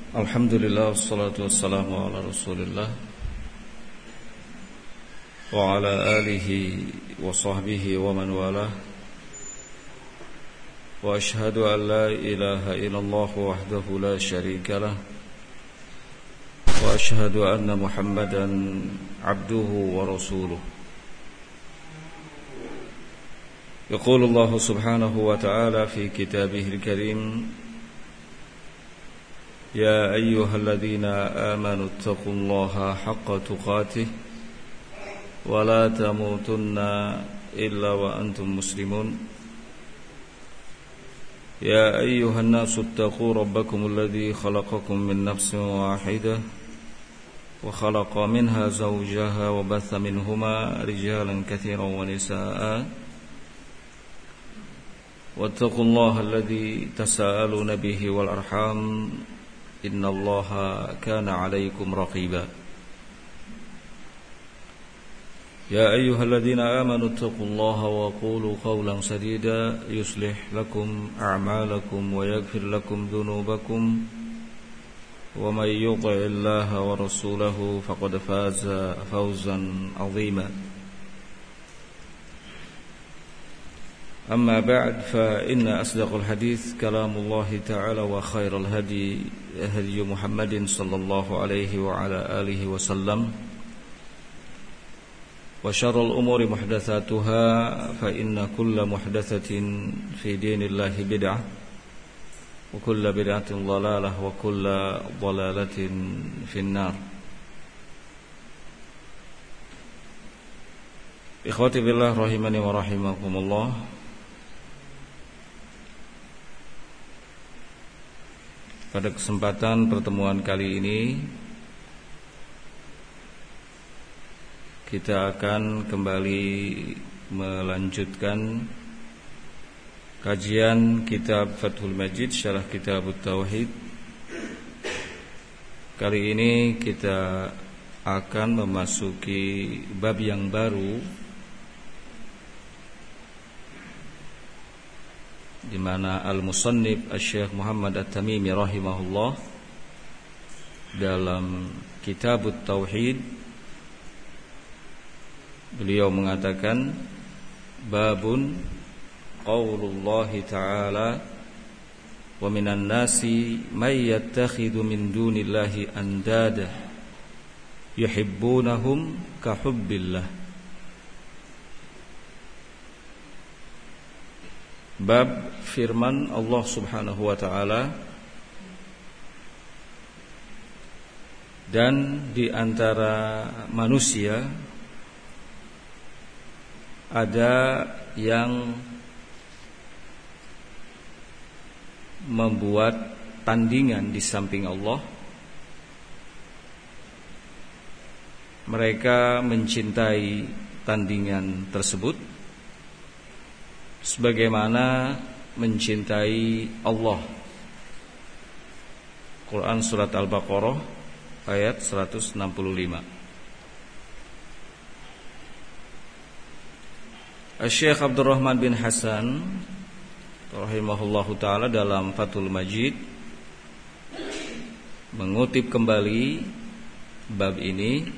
Alhamdulillah, wassalatu wassalamu ala rasulillah wa ala alihi wa sahbihi wa man walah. Wa ashhadu an la ilaha illallah wahdahu la sharika lah, wa ashhadu anna Muhammadan abduhu wa rasuluh. Yaqulu Allah subhanahu wa ta'ala fi kitabihil karim: يا أيها الذين آمنوا اتقوا الله حق تقاته ولا تموتن إلا وأنتم مسلمون يا أيها الناس اتقوا ربكم الذي خلقكم من نفس واحدة وخلق منها زوجها وبث منهما رجالا كثيرا ونساء واتقوا الله الذي تساءلون به والأرحام إن الله كان عليكم رقيبا يا أيها الذين آمنوا اتقوا الله وقولوا قولا سديدا يصلح لكم أعمالكم ويغفر لكم ذنوبكم ومن يطع الله ورسوله فقد فاز فوزا عظيما أما بعد فإن أصدق الحديث كلام الله تعالى وخير الهدي هدي محمد صلى الله عليه وعلى آله وسلم وشر الأمور محدثاتها فإن كل محدثة في دين الله بدعة وكل بدعة ضلالة وكل ضلالة في النار. Ikhwati billah rahimani wa rahimakumullah. Pada kesempatan pertemuan kali ini kita akan kembali melanjutkan kajian kitab Fathul Majid Syarah Kitabut Tauhid. Kali ini kita akan memasuki bab yang baru, di mana al-musannif Asy-Syaikh Muhammad At-Tamimi rahimahullah dalam Kitabut Tauhid beliau mengatakan babun qaulullah ta'ala wa minan nasi may yattakhidhu min dunillahi andada yuhibbunahum ka hubbillah. Bab firman Allah subhanahu wa ta'ala, dan di antara manusia ada yang membuat tandingan di samping Allah. Mereka mencintai tandingan tersebut sebagaimana mencintai Allah. Quran Surat Al-Baqarah ayat 165. Asy-Syaikh Abdurrahman bin Hasan rahimahullahu ta'ala dalam Fathul Majid mengutip kembali bab ini.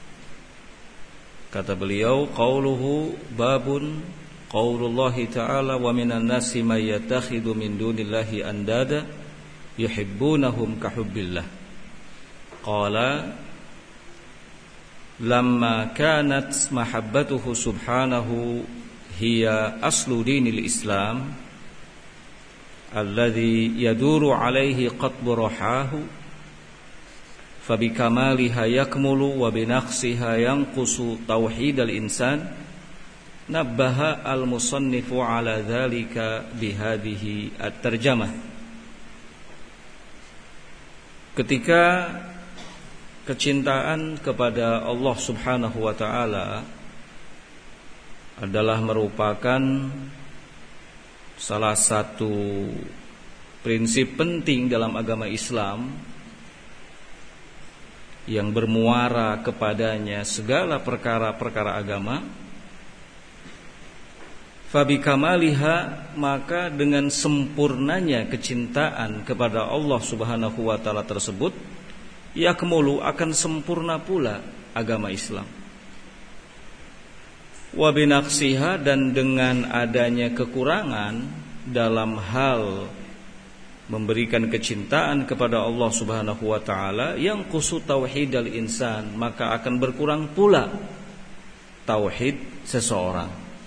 Kata beliau, qauluhu babun qaulullahi ta'ala wa minan nasi may yattakhidhu min dunillahi andada yuhibbunahum ka hubbillah. Qala lamma kanat mahabbatuhu subhanahu hiya aslu dinil Islam alladhi yaduru alaihi qatbu rahahu fabikamaliha yakmulu wa binaqsiha yanqusu tauhidal insan. Nabbaha al-musannifu ala dzalika bihadhihi at-tarjamah. Ketika kecintaan kepada Allah subhanahu wa ta'ala adalah merupakan salah satu prinsip penting dalam agama Islam yang bermuara kepadanya segala perkara-perkara agama, fabikamaliha, maka dengan sempurnanya kecintaan kepada Allah Subhanahu wa taala tersebut, yakmulu, akan sempurna pula agama Islam. Wa binaqsiha, dan dengan adanya kekurangan dalam hal memberikan kecintaan kepada Allah Subhanahu wa taala, yang qusu tauhidal insan, maka akan berkurang pula tauhid seseorang.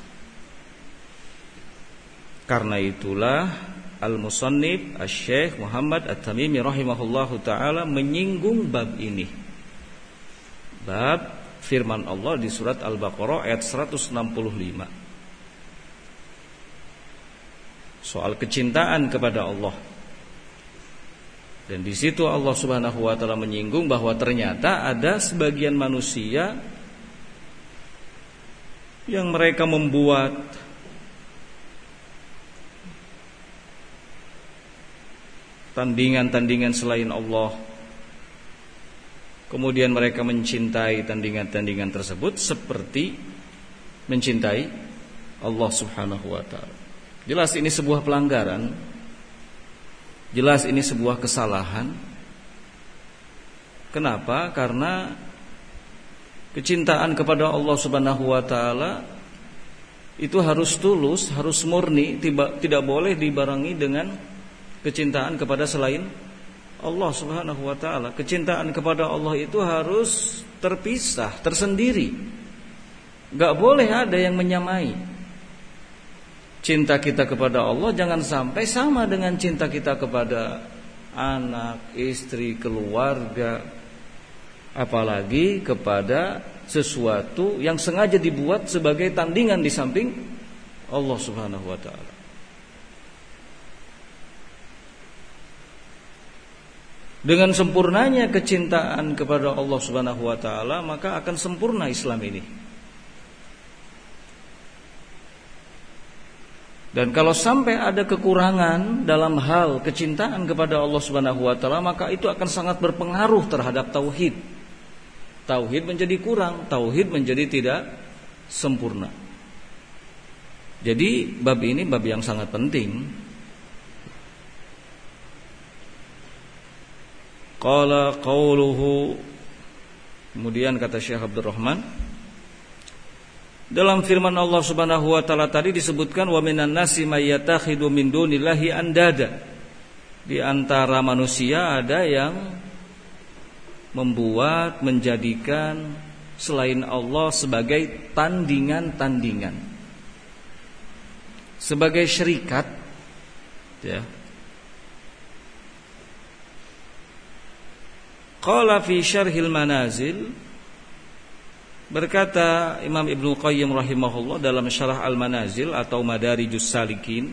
Karena itulah al-musannif Asy-Syaikh Muhammad At-Tamimi rahimahullahu taala menyinggung bab ini. Bab firman Allah di surat Al-Baqarah ayat 165. Soal kecintaan kepada Allah. Dan di situ Allah Subhanahu wa taala menyinggung bahwa ternyata ada sebagian manusia yang mereka membuat tandingan-tandingan selain Allah. Kemudian mereka mencintai tandingan-tandingan tersebut seperti mencintai Allah Subhanahu wa taala. Jelas ini sebuah pelanggaran. Jelas ini sebuah kesalahan. Kenapa? Karena kecintaan kepada Allah Subhanahu wa taala itu harus tulus, harus murni, tidak boleh dibarengi dengan kecintaan kepada selain Allah Subhanahu wa taala. Kecintaan kepada Allah itu harus terpisah, tersendiri. Enggak boleh ada yang menyamai. Cinta kita kepada Allah jangan sampai sama dengan cinta kita kepada anak, istri, keluarga, apalagi kepada sesuatu yang sengaja dibuat sebagai tandingan di samping Allah Subhanahu wa taala. Dengan sempurnanya kecintaan kepada Allah Subhanahu wa taala, maka akan sempurna Islam ini. Dan kalau sampai ada kekurangan dalam hal kecintaan kepada Allah Subhanahu wa taala, maka itu akan sangat berpengaruh terhadap tauhid. Tauhid menjadi kurang, tauhid menjadi tidak sempurna. Jadi bab ini bab yang sangat penting. Qala qauluhu, kemudian kata Syekh Abdurrahman, dalam firman Allah Subhanahu wa taala tadi disebutkan wa minan nasi may yatakhidu min dunillahi andada. Di antara manusia ada yang membuat, menjadikan selain Allah sebagai tandingan-tandingan, sebagai syarikat, ya. Qala fi syarhil manazil, berkata Imam Ibnu Qayyim rahimahullah dalam syarah Al-Manazil atau Madarijus Salikin,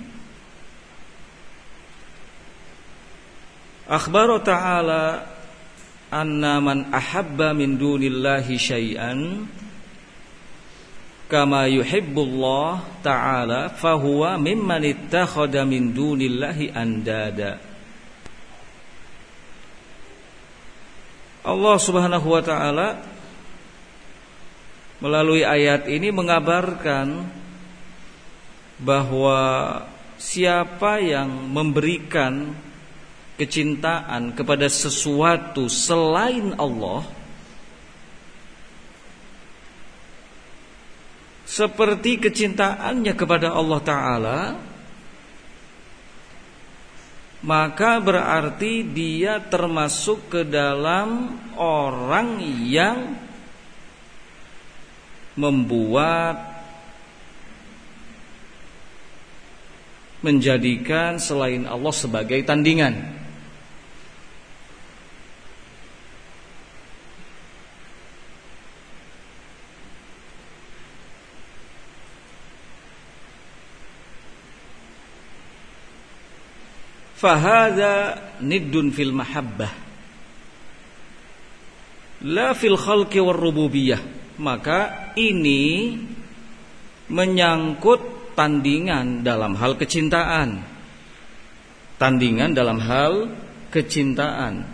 akhbara ta'ala anna man ahabba min dunillahi syai'an kama yuhibbullah ta'ala fahuwa mimman ittakhadha min dunillahi andada. Allah Subhanahu wa taala melalui ayat ini mengabarkan bahwa siapa yang memberikan kecintaan kepada sesuatu selain Allah, seperti kecintaannya kepada Allah Ta'ala, maka berarti dia termasuk ke dalam orang yang membuat, menjadikan selain Allah sebagai tandingan. Fahadha niddun fil mahabbah la fil khalqi war rububiyah. Maka ini menyangkut tandingan dalam hal kecintaan. Tandingan dalam hal kecintaan.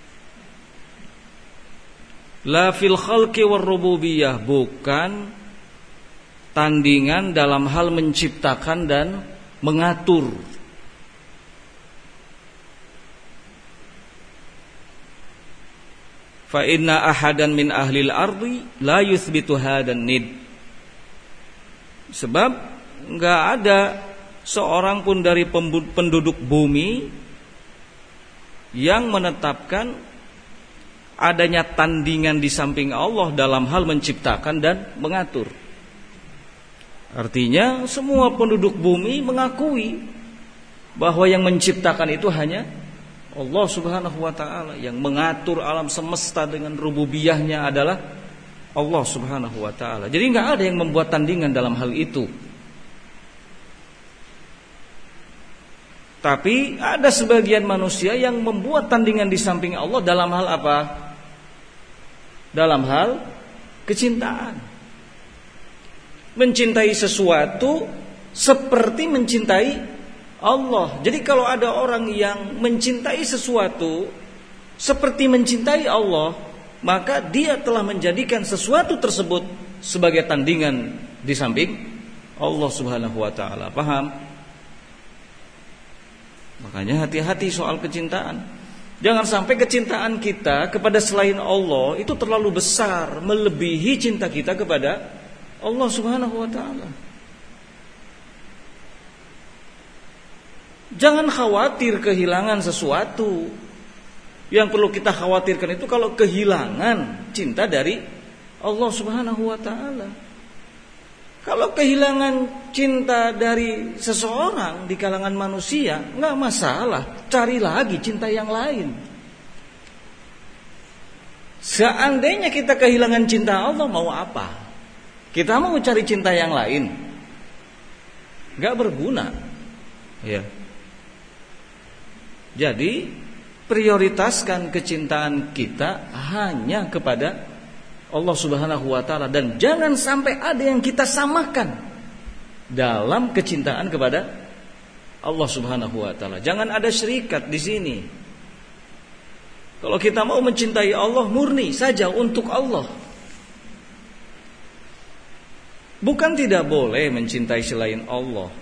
La fil khalqi war rububiyah, bukan tandingan dalam hal menciptakan dan mengatur. Fa inna ahadan min ahlil ardi la yuthbitu hadan nid. Sebab enggak ada seorang pun dari penduduk bumi yang menetapkan adanya tandingan di samping Allah dalam hal menciptakan dan mengatur. Artinya semua penduduk bumi mengakui bahwa yang menciptakan itu hanya Allah Subhanahu wa ta'ala. Yang mengatur alam semesta dengan rububiyahnya adalah Allah Subhanahu wa ta'ala. Jadi gak ada yang membuat tandingan dalam hal itu. Tapi ada sebagian manusia yang membuat tandingan di samping Allah dalam hal apa? Dalam hal kecintaan. Mencintai sesuatu seperti mencintai Allah. Jadi kalau ada orang yang mencintai sesuatu seperti mencintai Allah, maka dia telah menjadikan sesuatu tersebut sebagai tandingan di samping Allah Subhanahu wa ta'ala. Paham? Makanya hati-hati soal kecintaan. Jangan sampai kecintaan kita kepada selain Allah itu terlalu besar, melebihi cinta kita kepada Allah Subhanahu wa ta'ala. Jangan khawatir kehilangan sesuatu. Yang perlu kita khawatirkan itu kalau kehilangan cinta dari Allah Subhanahu wa ta'ala. Kalau kehilangan cinta dari seseorang di kalangan manusia, enggak masalah, cari lagi cinta yang lain. Seandainya kita kehilangan cinta Allah, mau apa? Kita mau cari cinta yang lain, enggak berguna. Ya. Jadi prioritaskan kecintaan kita hanya kepada Allah Subhanahu wa ta'ala. Dan jangan sampai ada yang kita samakan dalam kecintaan kepada Allah Subhanahu wa ta'ala. Jangan ada syirikat di sini. Kalau kita mau mencintai Allah, murni saja untuk Allah. Bukan tidak boleh mencintai selain Allah.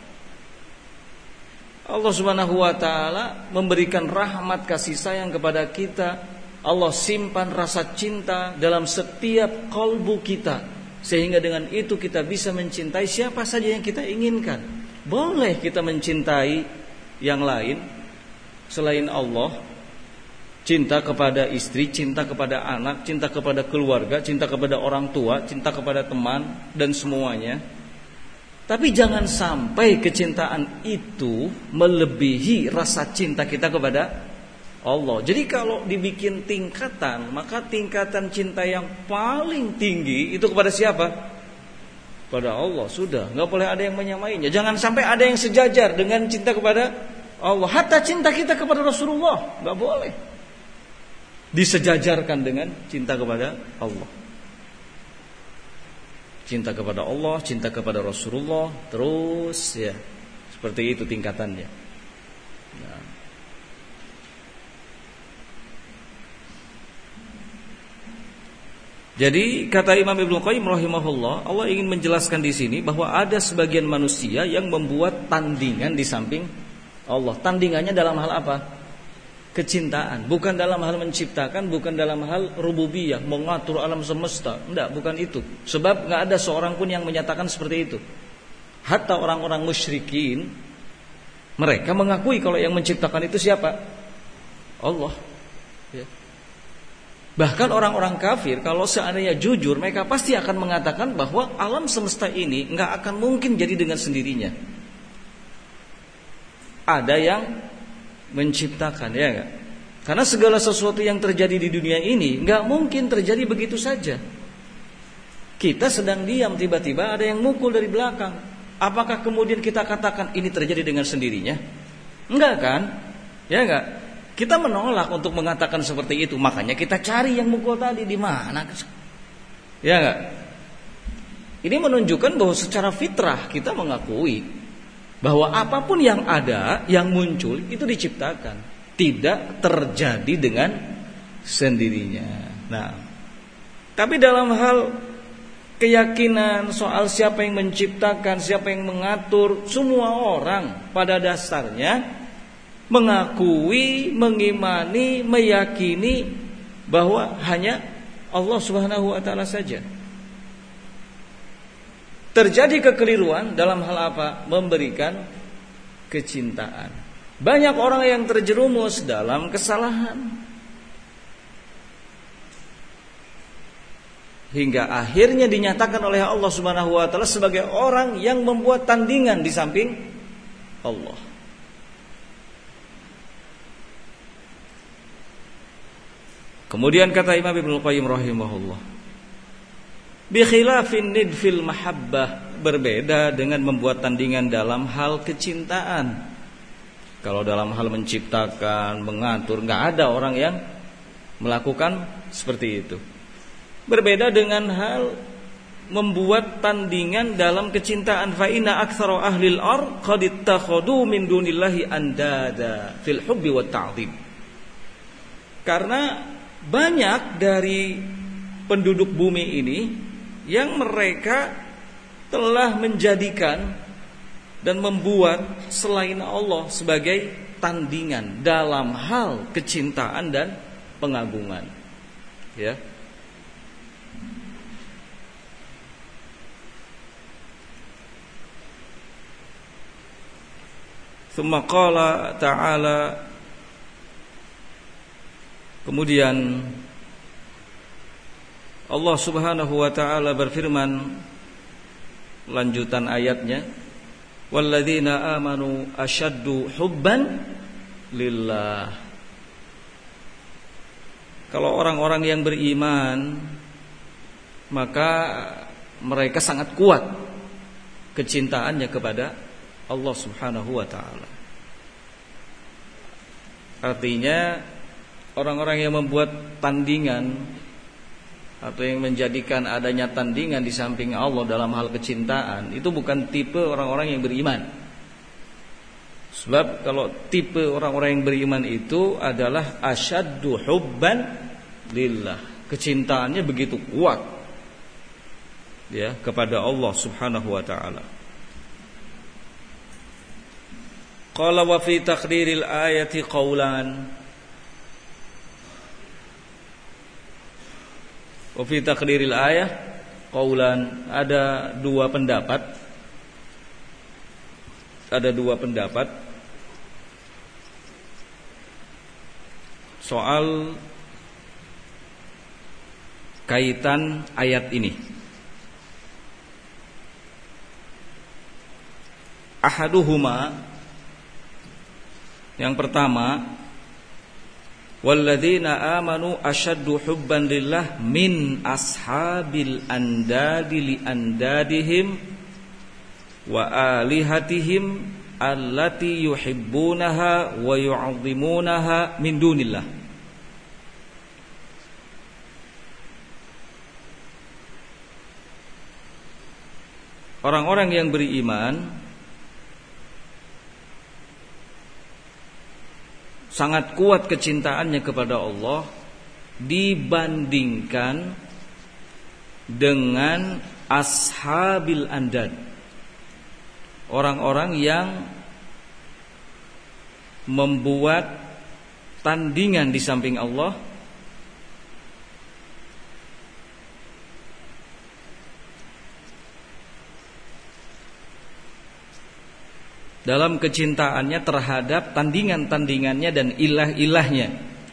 Allah Subhanahu wa ta'ala memberikan rahmat kasih sayang kepada kita. Allah simpan rasa cinta dalam setiap kalbu kita, sehingga dengan itu kita bisa mencintai siapa saja yang kita inginkan. Boleh kita mencintai yang lain selain Allah. Cinta kepada istri, cinta kepada anak, cinta kepada keluarga, cinta kepada orang tua, cinta kepada teman, dan semuanya. Tapi jangan sampai kecintaan itu melebihi rasa cinta kita kepada Allah. Jadi kalau dibikin tingkatan, maka tingkatan cinta yang paling tinggi itu kepada siapa? Pada Allah. Sudah, nggak boleh ada yang menyamainya. Jangan sampai ada yang sejajar dengan cinta kepada Allah. Hatta cinta kita kepada Rasulullah nggak boleh disejajarkan dengan cinta kepada Allah. Cinta kepada Allah, cinta kepada Rasulullah, terus ya seperti itu tingkatannya. Nah. Jadi kata Imam Ibnu Qayyim rahimahullah, Allah ingin menjelaskan di sini bahwa ada sebagian manusia yang membuat tandingan di samping Allah. Tandingannya dalam hal apa? Kecintaan, bukan dalam hal menciptakan, bukan dalam hal rububiyah, mengatur alam semesta. Enggak, bukan itu. Sebab enggak ada seorang pun yang menyatakan seperti itu. Hatta orang-orang musyrikin, mereka mengakui kalau yang menciptakan itu siapa? Allah. Ya. Bahkan orang-orang kafir kalau seandainya jujur, mereka pasti akan mengatakan bahwa alam semesta ini enggak akan mungkin jadi dengan sendirinya. Ada yang menciptakan, ya enggak? Karena segala sesuatu yang terjadi di dunia ini enggak mungkin terjadi begitu saja. Kita sedang diam, tiba-tiba ada yang mukul dari belakang. Apakah kemudian kita katakan ini terjadi dengan sendirinya? Enggak kan? Ya enggak? Kita menolak untuk mengatakan seperti itu. Makanya kita cari yang mukul tadi di mana? Ya enggak? Ini menunjukkan bahwa secara fitrah kita mengakui bahwa apapun yang ada, yang muncul itu diciptakan, tidak terjadi dengan sendirinya. Nah, tapi dalam hal keyakinan soal siapa yang menciptakan, siapa yang mengatur, semua orang pada dasarnya mengakui, mengimani, meyakini bahwa hanya Allah Subhanahu wa taala saja. Terjadi kekeliruan dalam hal apa? Memberikan kecintaan. Banyak orang yang terjerumus dalam kesalahan. Hingga akhirnya dinyatakan oleh Allah Subhanahu wa taala sebagai orang yang membuat tandingan di samping Allah. Kemudian kata Imam Ibnu Qayyim rahimahullah, bi khilafin nid fil mahabbah, berbeda dengan membuat tandingan dalam hal kecintaan. Kalau dalam hal menciptakan, mengatur, enggak ada orang yang melakukan seperti itu. Berbeda dengan hal membuat tandingan dalam kecintaan. Fa inna aktsara ahlil ard qad ittakhadhu min dunillahi andada fil hubbi wat ta'dhim. Karena banyak dari penduduk bumi ini yang mereka telah menjadikan dan membuat selain Allah sebagai tandingan dalam hal kecintaan dan pengagungan. Ya. Tsumma qala ta'ala, kemudian Allah Subhanahu wa taala berfirman, lanjutan ayatnya, walladzina amanu asyaddu hubban lillah. Kalau orang-orang yang beriman, maka mereka sangat kuat kecintaannya kepada Allah Subhanahu wa taala. Artinya orang-orang yang membuat tandingan atau yang menjadikan adanya tandingan di samping Allah dalam hal kecintaan, itu bukan tipe orang-orang yang beriman. Sebab kalau tipe orang-orang yang beriman itu adalah asyaddu hubban lillah, kecintaannya begitu kuat ya kepada Allah Subhanahu wa taala. Qala wa fi taqdiril ayati qaulan. Wa fi taqdiril ayah qaulan, ada dua pendapat. Ada dua pendapat soal kaitan ayat ini. Ahaduhuma, yang pertama, walladzina amanu asyaddu hubban lillah min ashabil andadi li andadihim wa alihatihim allati yuhibbunaha wa yu'azzimunaha min dunillah. Orang-orang yang beriman sangat kuat kecintaannya kepada Allah dibandingkan dengan ashabil andad, orang-orang yang membuat tandingan di samping Allah dalam kecintaannya terhadap tandingan-tandingannya dan ilah-ilahnya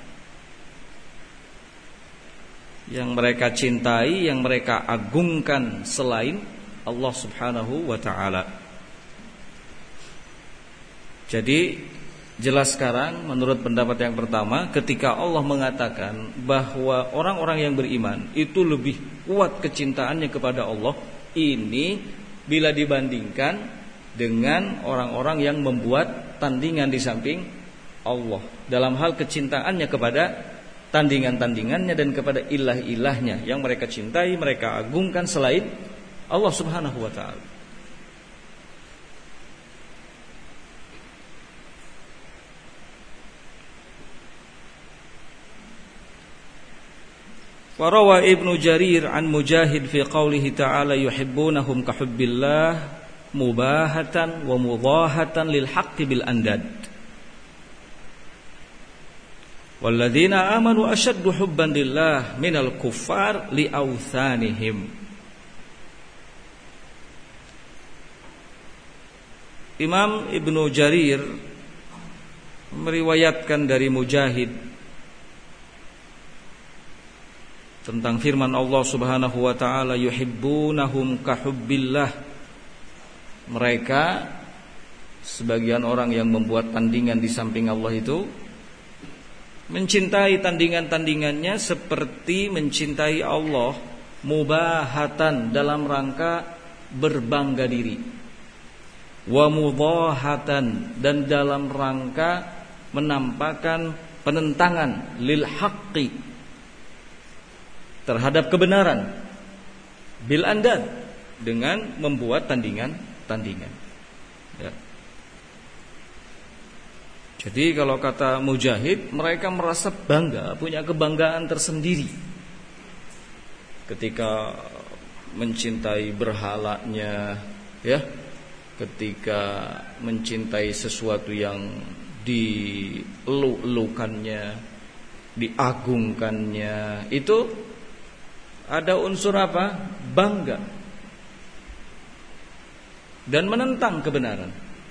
yang mereka cintai, yang mereka agungkan selain Allah Subhanahu wa ta'ala. Jadi jelas sekarang menurut pendapat yang pertama, ketika Allah mengatakan bahwa orang-orang yang beriman itu lebih kuat kecintaannya kepada Allah, ini bila dibandingkan dengan orang-orang yang membuat tandingan di samping Allah dalam hal kecintaannya kepada tandingan-tandingannya dan kepada ilah-ilahnya yang mereka cintai, mereka agungkan selain Allah Subhanahu wa ta'ala. Wa rawa Ibnu Jarir an Mujahid fi qoulihi ta'ala yuhibbunahum ka hubbillah mubahatan wa mudahatan lil haqqi bil andad. Walladzina amanu ashaddu hubban lillah minal kuffar li awthanihim. Imam Ibnu Jarir meriwayatkan dari Mujahid tentang firman Allah Subhanahu wa taala yuhibbunahum ka hubbillah. Mereka sebagian orang yang membuat tandingan di samping Allah itu mencintai tandingan-tandingannya seperti mencintai Allah, mubahatan dalam rangka berbangga diri, wa mudahatan dan dalam rangka menampakkan penentangan lil haqqi terhadap kebenaran, bil andad dengan membuat tandingan. Ya. Jadi kalau kata Mujahid, mereka merasa bangga, punya kebanggaan tersendiri ketika mencintai berhalanya, ya, ketika mencintai sesuatu yang dielu-elukannya, diagungkannya, itu ada unsur apa? Bangga dan menentang kebenaran.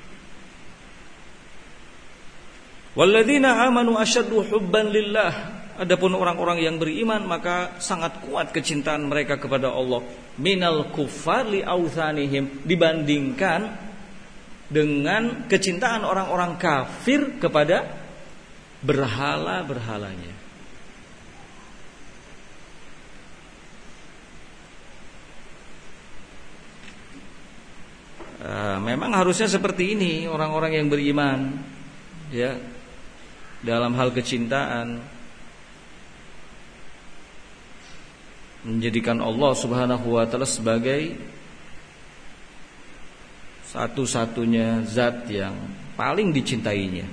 Walladzina amanu asyaddu hubban lillah. Adapun orang-orang yang beriman maka sangat kuat kecintaan mereka kepada Allah minal kuffar li awthanihim, dibandingkan dengan kecintaan orang-orang kafir kepada berhala-berhalanya. Memang harusnya seperti ini orang-orang yang beriman, ya, dalam hal kecintaan menjadikan Allah Subhanahu wa taala sebagai satu-satunya zat yang paling dicintainya.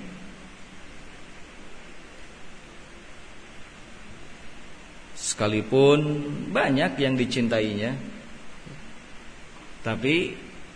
Sekalipun banyak yang dicintainya, tapi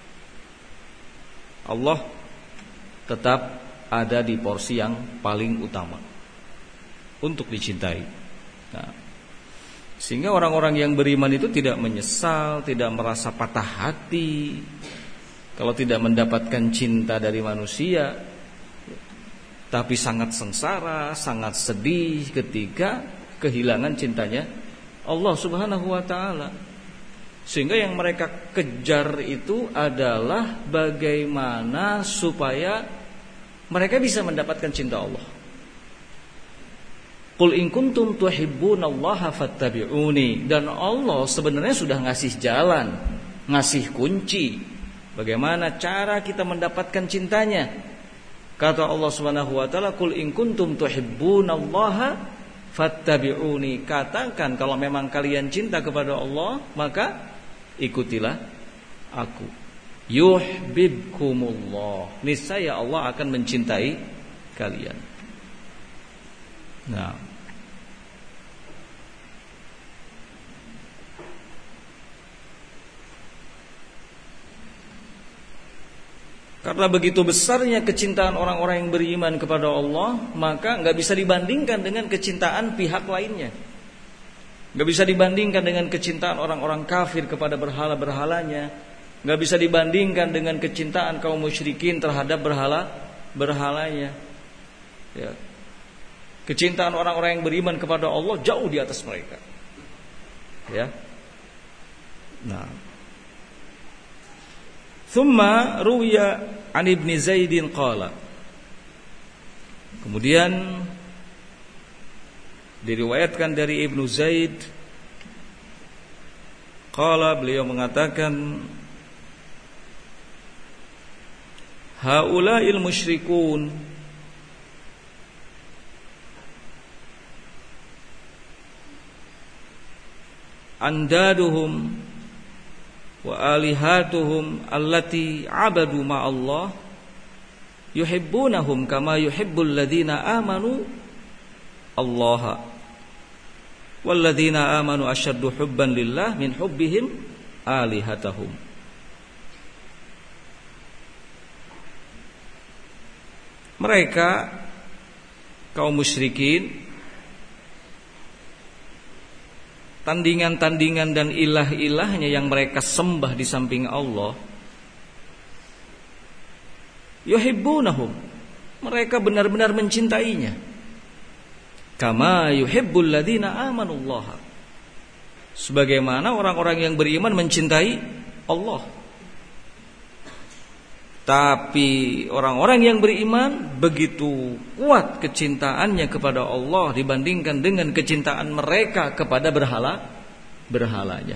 Allah tetap ada di porsi yang paling utama untuk dicintai. Nah, sehingga orang-orang yang beriman itu tidak menyesal, tidak merasa patah hati kalau tidak mendapatkan cinta dari manusia, tapi sangat sengsara, sangat sedih ketika kehilangan cintanya Allah Subhanahu wa taala. Sehingga yang mereka kejar itu adalah bagaimana supaya mereka bisa mendapatkan cinta Allah. Qul in kuntum tuhibbunallaha fattabi'uni. Dan Allah sebenarnya sudah ngasih jalan, ngasih kunci bagaimana cara kita mendapatkan cintanya. Kata Allah Subhanahu wa taala, "Qul in kuntum tuhibbunallaha fattabi'uni." Katakan kalau memang kalian cinta kepada Allah, maka ikutilah aku. Yuhibbukumullah. Niscaya Allah akan mencintai kalian. Nah, karena begitu besarnya kecintaan orang-orang yang beriman kepada Allah, maka nggak bisa dibandingkan dengan kecintaan pihak lainnya. Nggak bisa dibandingkan dengan kecintaan orang-orang kafir kepada berhala-berhalanya. Nggak bisa dibandingkan dengan kecintaan kaum musyrikin terhadap berhalanya. Ya. Kecintaan orang-orang yang beriman kepada Allah jauh di atas mereka. Ya. Nah. Thumma ruwiya an Ibnu Zaidin qala. Kemudian diriwayatkan dari Ibnu Zaid qala, beliau mengatakan, haula'il musyrikun andaduhum wa alihatuhum allati abadu ma'allah yuhibbunahum kama yuhibbul ladina amanu Allah walladzina amanu asyaddu hubban lillah min hubbihim alihatahum. Mereka kaum musyrikin, tandingan-tandingan dan ilah-ilahnya yang mereka sembah di samping Allah, yuhibbunahum, mereka benar-benar mencintainya, kama yuhibbul ladzina amanullaha, sebagaimana orang-orang yang beriman mencintai Allah. Tapi orang-orang yang beriman begitu kuat kecintaannya kepada Allah dibandingkan dengan kecintaan mereka kepada berhalanya.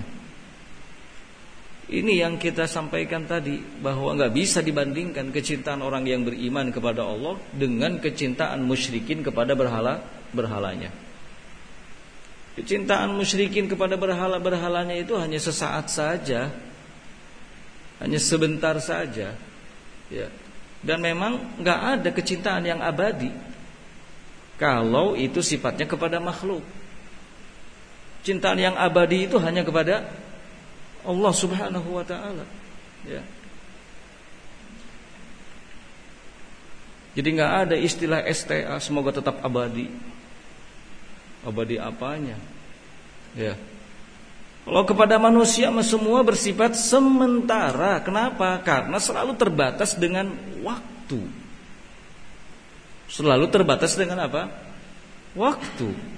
Ini yang kita sampaikan tadi, bahwa gak bisa dibandingkan kecintaan orang yang beriman kepada Allah dengan kecintaan musyrikin kepada berhalanya. Kecintaan musyrikin kepada berhalanya itu hanya sesaat saja, hanya sebentar saja, ya. Dan memang gak ada kecintaan yang abadi kalau itu sifatnya kepada makhluk. Cintaan yang abadi itu hanya kepada Allah Subhanahu wa ta'ala, ya. Jadi gak ada istilah STA semoga tetap abadi. Abadi apanya, ya. Kalau kepada manusia semua bersifat sementara. Kenapa? Karena selalu terbatas dengan waktu. Selalu terbatas dengan apa? Waktu.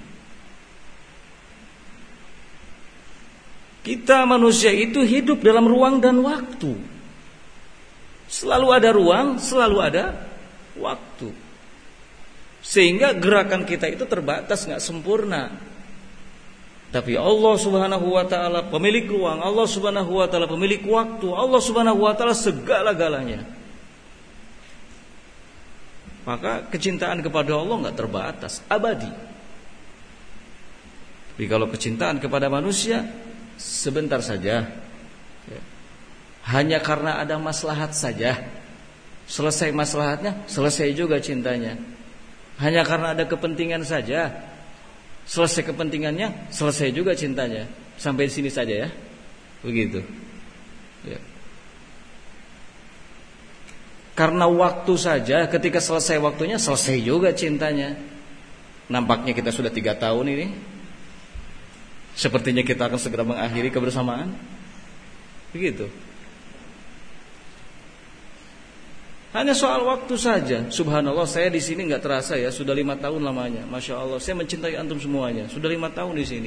Kita manusia itu hidup dalam ruang dan waktu. Selalu ada ruang, selalu ada waktu. Sehingga gerakan kita itu terbatas, gak sempurna. Tapi Allah Subhanahu wa ta'ala pemilik ruang, Allah Subhanahu wa ta'ala pemilik waktu, Allah Subhanahu wa ta'ala segala-galanya. Maka kecintaan kepada Allah gak terbatas, abadi. Tapi kalau kecintaan kepada manusia sebentar saja, ya. Hanya karena ada maslahat saja. Selesai maslahatnya, selesai juga cintanya. Hanya karena ada kepentingan saja, selesai kepentingannya, selesai juga cintanya. Sampai sini saja ya. Begitu, ya. Karena waktu saja, ketika selesai waktunya, selesai juga cintanya. Nampaknya kita sudah 3 tahun ini, sepertinya kita akan segera mengakhiri kebersamaan. Begitu. Hanya soal waktu saja. Subhanallah, saya di sini nggak terasa ya, sudah 5 tahun lamanya. Masya Allah, saya mencintai antum semuanya. Sudah 5 tahun di sini.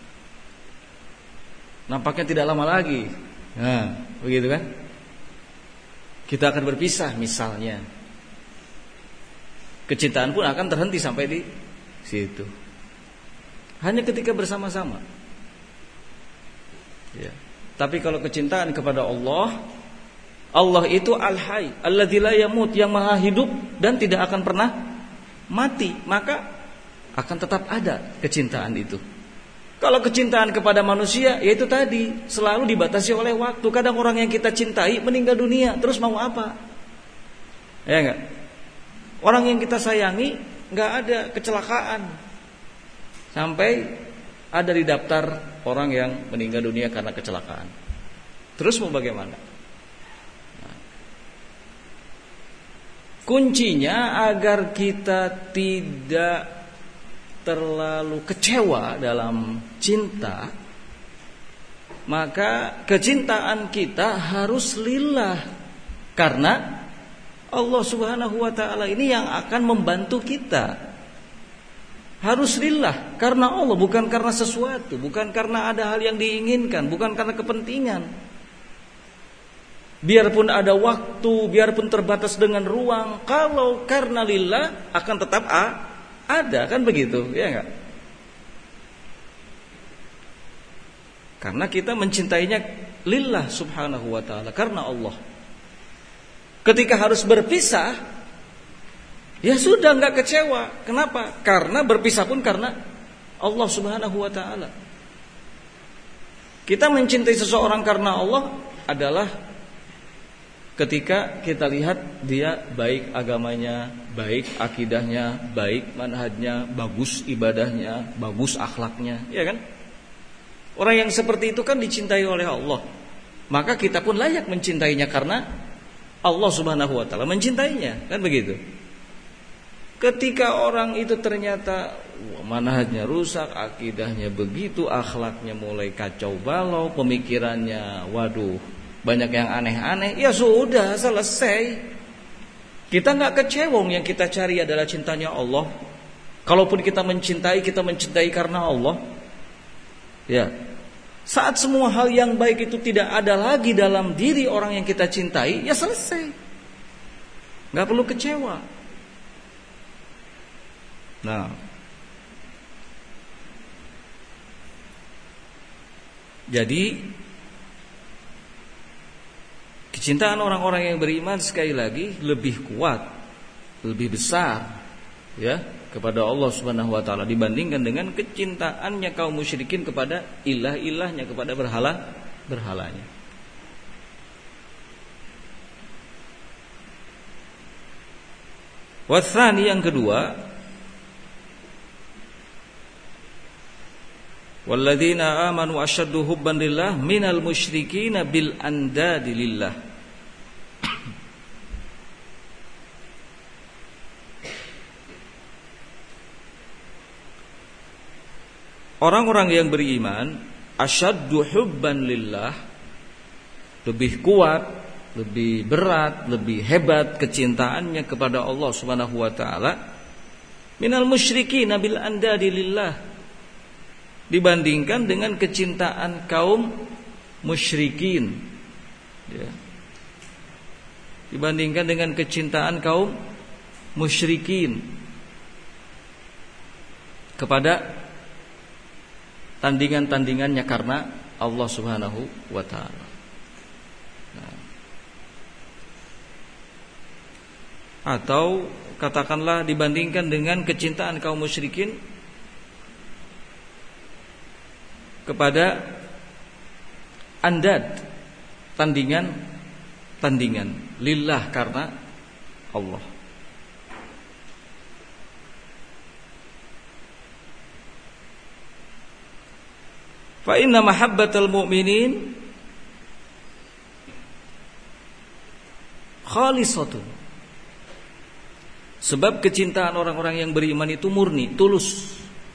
Nampaknya tidak lama lagi. Nah, begitu kan? Kita akan berpisah misalnya. Kecintaan pun akan terhenti sampai di situ. Hanya ketika bersama-sama, ya. Tapi kalau kecintaan kepada Allah, Allah itu Al-Hayy, alladzi la yamut, yang maha hidup dan tidak akan pernah mati, maka akan tetap ada kecintaan itu. Kalau kecintaan kepada manusia, yaitu tadi, selalu dibatasi oleh waktu. Kadang orang yang kita cintai meninggal dunia, terus mau apa? Ya enggak? Orang yang kita sayangi enggak ada kecelakaan, sampai ada di daftar orang yang meninggal dunia karena kecelakaan. Terus mau bagaimana? Nah, kuncinya agar kita tidak terlalu kecewa dalam cinta, maka kecintaan kita harus lillah, karena Allah Subhanahu wa ta'ala ini yang akan membantu kita. Harus lillah, karena Allah, bukan karena sesuatu, bukan karena ada hal yang diinginkan, bukan karena kepentingan. Biarpun ada waktu, biarpun terbatas dengan ruang, kalau karena lillah akan tetap ada, kan begitu, ya enggak? Karena kita mencintainya lillah subhanahu wa ta'ala, karena Allah. Ketika harus berpisah, ya sudah, enggak kecewa. Kenapa? Karena berpisah pun karena Allah Subhanahu wa ta'ala. Kita mencintai seseorang karena Allah adalah ketika kita lihat dia baik agamanya, baik akidahnya, baik manhajnya, bagus ibadahnya, bagus akhlaknya, ya kan? Orang yang seperti itu kan dicintai oleh Allah. Maka kita pun layak mencintainya karena Allah Subhanahu wa taala mencintainya, kan begitu? Ketika orang itu ternyata manhajnya rusak, akidahnya begitu, akhlaknya mulai kacau balau, pemikirannya waduh, banyak yang aneh-aneh, ya sudah selesai. Kita nggak kecewong, yang kita cari adalah cintanya Allah. Kalaupun kita mencintai karena Allah. Ya. Saat semua hal yang baik itu tidak ada lagi dalam diri orang yang kita cintai, ya selesai. Nggak perlu kecewa. Nah, jadi kecintaan orang-orang yang beriman sekali lagi lebih kuat, lebih besar, ya, kepada Allah Subhanahu wa taala dibandingkan dengan kecintaannya kaum musyrikin kepada ilah-ilahnya, kepada berhalanya. Watsani, yang kedua, walladzina amanu asyaddu hubban lillah minal musyrikina bil andadi lillah. Orang-orang yang beriman asyaddu hubban lillah, lebih kuat, lebih berat, lebih hebat kecintaannya kepada Allah Subhanahu wa taala minal musyrikina bil andadi lillah, dibandingkan dengan kecintaan kaum musyrikin, ya. Dibandingkan dengan kecintaan kaum musyrikin kepada tandingan-tandingannya karena Allah Subhanahu wa taala. Nah. Atau katakanlah dibandingkan dengan kecintaan kaum musyrikin kepada andad, tandingan lillah, karena Allah. Fa inna mahabbatal mu'minin khalisatun, sebab kecintaan orang-orang yang beriman itu murni, tulus.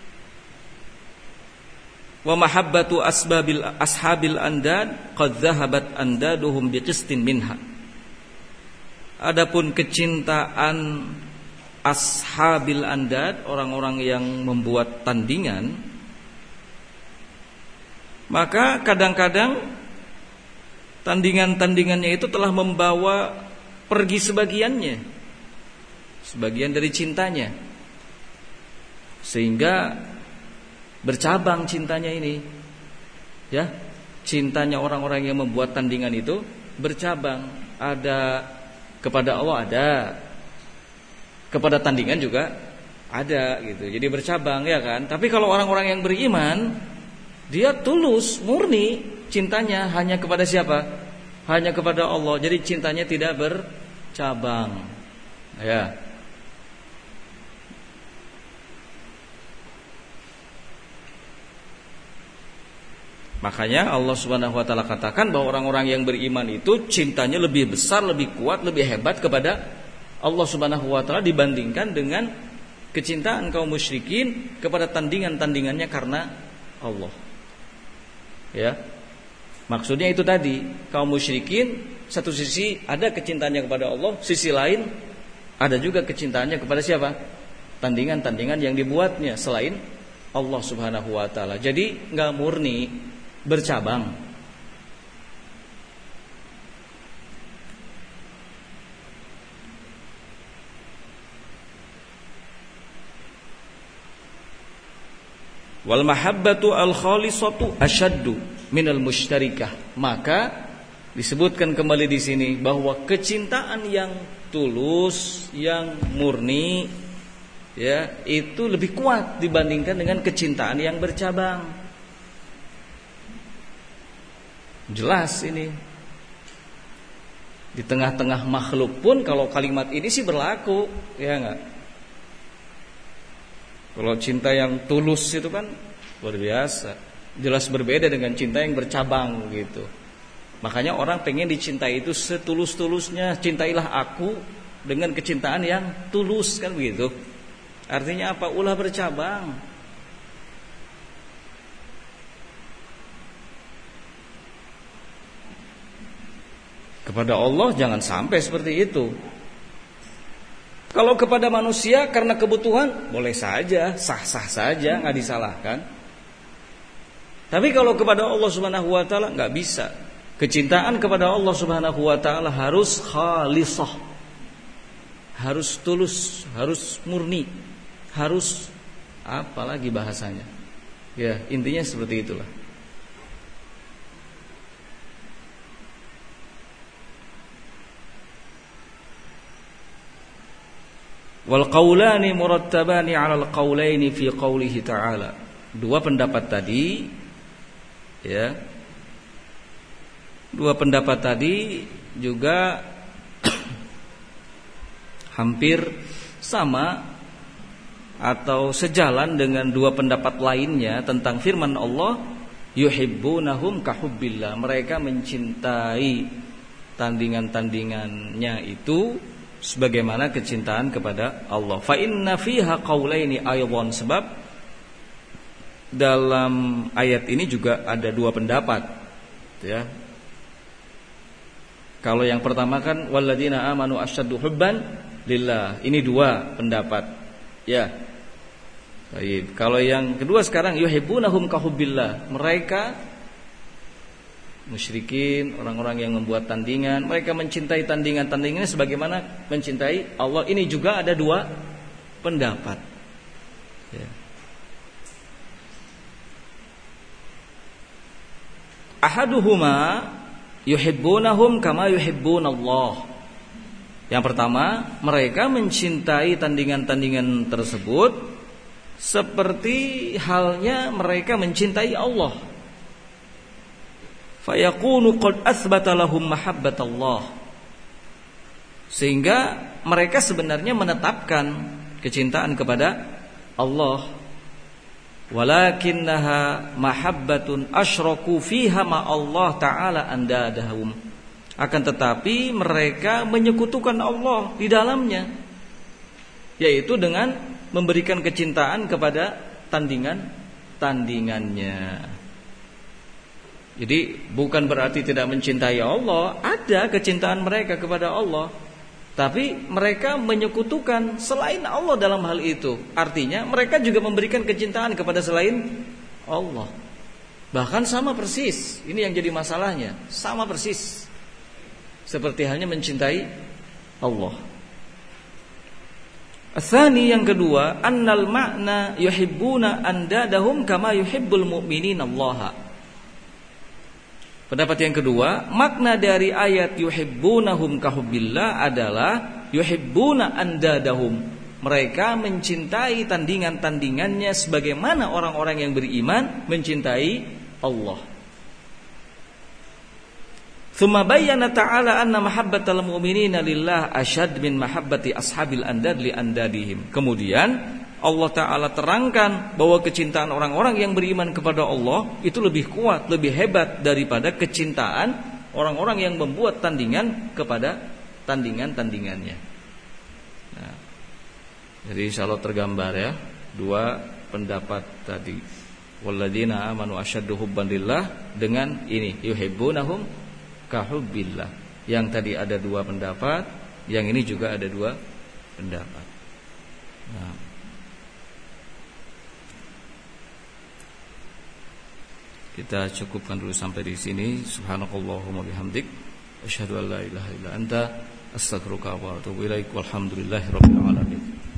Wa mahabbatu ashabil andad qad dhahabat andaduhum biqistin minha. Adapun kecintaan ashabil andad, orang-orang yang membuat tandingan, maka kadang-kadang tandingan-tandingannya itu telah membawa pergi sebagian dari cintanya, sehingga bercabang cintanya ini, ya, cintanya orang-orang yang membuat tandingan itu bercabang. Ada kepada Allah, ada kepada tandingan juga ada, gitu. Jadi bercabang, ya kan. Tapi kalau orang-orang yang beriman, dia tulus, murni cintanya hanya kepada siapa? Hanya kepada Allah. Jadi cintanya tidak bercabang, ya. Makanya Allah Subhanahu wa taala katakan bahwa orang-orang yang beriman itu cintanya lebih besar, lebih kuat, lebih hebat kepada Allah Subhanahu wa taala dibandingkan dengan kecintaan kaum musyrikin kepada tandingan-tandingannya karena Allah. Ya. Maksudnya itu tadi, kaum musyrikin satu sisi ada kecintaannya kepada Allah, sisi lain ada juga kecintaannya kepada siapa? Tandingan-tandingan yang dibuatnya selain Allah Subhanahu wa taala. Jadi enggak murni, bercabang. Wal mahabbatu al khalisatu asyaddu minal musytarikah. Maka disebutkan kembali di sini bahwa kecintaan yang tulus, yang murni, ya, itu lebih kuat dibandingkan dengan kecintaan yang bercabang. Jelas ini. Di tengah-tengah makhluk pun kalau kalimat ini sih berlaku, ya enggak? Kalau cinta yang tulus itu kan luar biasa. Jelas berbeda dengan cinta yang bercabang gitu. Makanya orang pengen dicintai itu setulus-tulusnya. Cintailah aku dengan kecintaan yang tulus, kan begitu. Artinya apa? Ulah bercabang. Kepada Allah jangan sampai seperti itu. Kalau kepada manusia karena kebutuhan boleh saja, sah-sah saja, nggak disalahkan. Tapi kalau kepada Allah Subhanahu wa taala nggak bisa. Kecintaan kepada Allah Subhanahu wa taala harus khalisah. Harus tulus, harus murni, harus apa lagi bahasanya? Ya, intinya seperti itulah. Wal qaulani murattabani 'ala al qaulaini fi qoulihi ta'ala. Dua pendapat tadi, ya. Dua pendapat tadi juga hampir sama atau sejalan dengan dua pendapat lainnya tentang firman Allah, yuhibbunahum kahubbillah. Mereka mencintai tandingan-tandingannya itu sebagaimana kecintaan kepada Allah. Fa inna fiha qaulaini aydan, sebab dalam ayat ini juga ada dua pendapat, ya. Kalau yang pertama kan walladzina amanu asyaddu hubban lillah. Ini dua pendapat, ya. Baik. Kalau yang kedua sekarang yuhibbunahum kahubbillah. Mereka musyrikin, orang-orang yang membuat tandingan, mereka mencintai tandingan-tandingannya sebagaimana mencintai Allah. Ini juga ada dua pendapat, ya. Ahaduhuma yuhibbunahum kama yuhibbunallah. Yang pertama, mereka mencintai tandingan-tandingan tersebut seperti halnya mereka mencintai Allah. Fayakunu qad athbata lahum mahabbatallah. Sehingga mereka sebenarnya menetapkan kecintaan kepada Allah. Walakinnaha mahabbatun asyraku fiha ma Allah ta'ala andadahum. Akan tetapi mereka menyekutukan Allah di dalamnya, yaitu dengan memberikan kecintaan kepada tandingannya. Jadi bukan berarti tidak mencintai Allah, ada kecintaan mereka kepada Allah, tapi mereka menyekutukan selain Allah dalam hal itu. Artinya mereka juga memberikan kecintaan kepada selain Allah. Bahkan sama persis, ini yang jadi masalahnya, sama persis seperti halnya mencintai Allah. Tsani, yang kedua, annal ma'na yuhibbuna andadahum kama yuhibbul mu'minina Allah. Pendapat yang kedua, makna dari ayat yuhibbunahum kahubbillah adalah yuhibbuna andadahum. Mereka mencintai tandingan-tandingannya sebagaimana orang-orang yang beriman mencintai Allah. Tsumma bayyana ta'ala anna mahabbatal mu'minina lillah asyad min mahabbati ashabil andad li andadihim. Kemudian Allah Ta'ala terangkan bahwa kecintaan orang-orang yang beriman kepada Allah itu lebih kuat, lebih hebat daripada kecintaan orang-orang yang membuat tandingan kepada tandingan-tandingannya. Nah, jadi insyaallah tergambar ya dua pendapat tadi. Walladzina amanu asyaddu hubban lillah dengan ini yuhibbunahum kahubbillah. Yang tadi ada dua pendapat, yang ini juga ada dua pendapat. Nah, kita cukupkan dulu sampai di sini. Subhanakallahumma bihamdik, asyhadu an la ilaha illa anta, astaghfiruka wa atubu ilaik. Walhamdulillahirabbil alamin.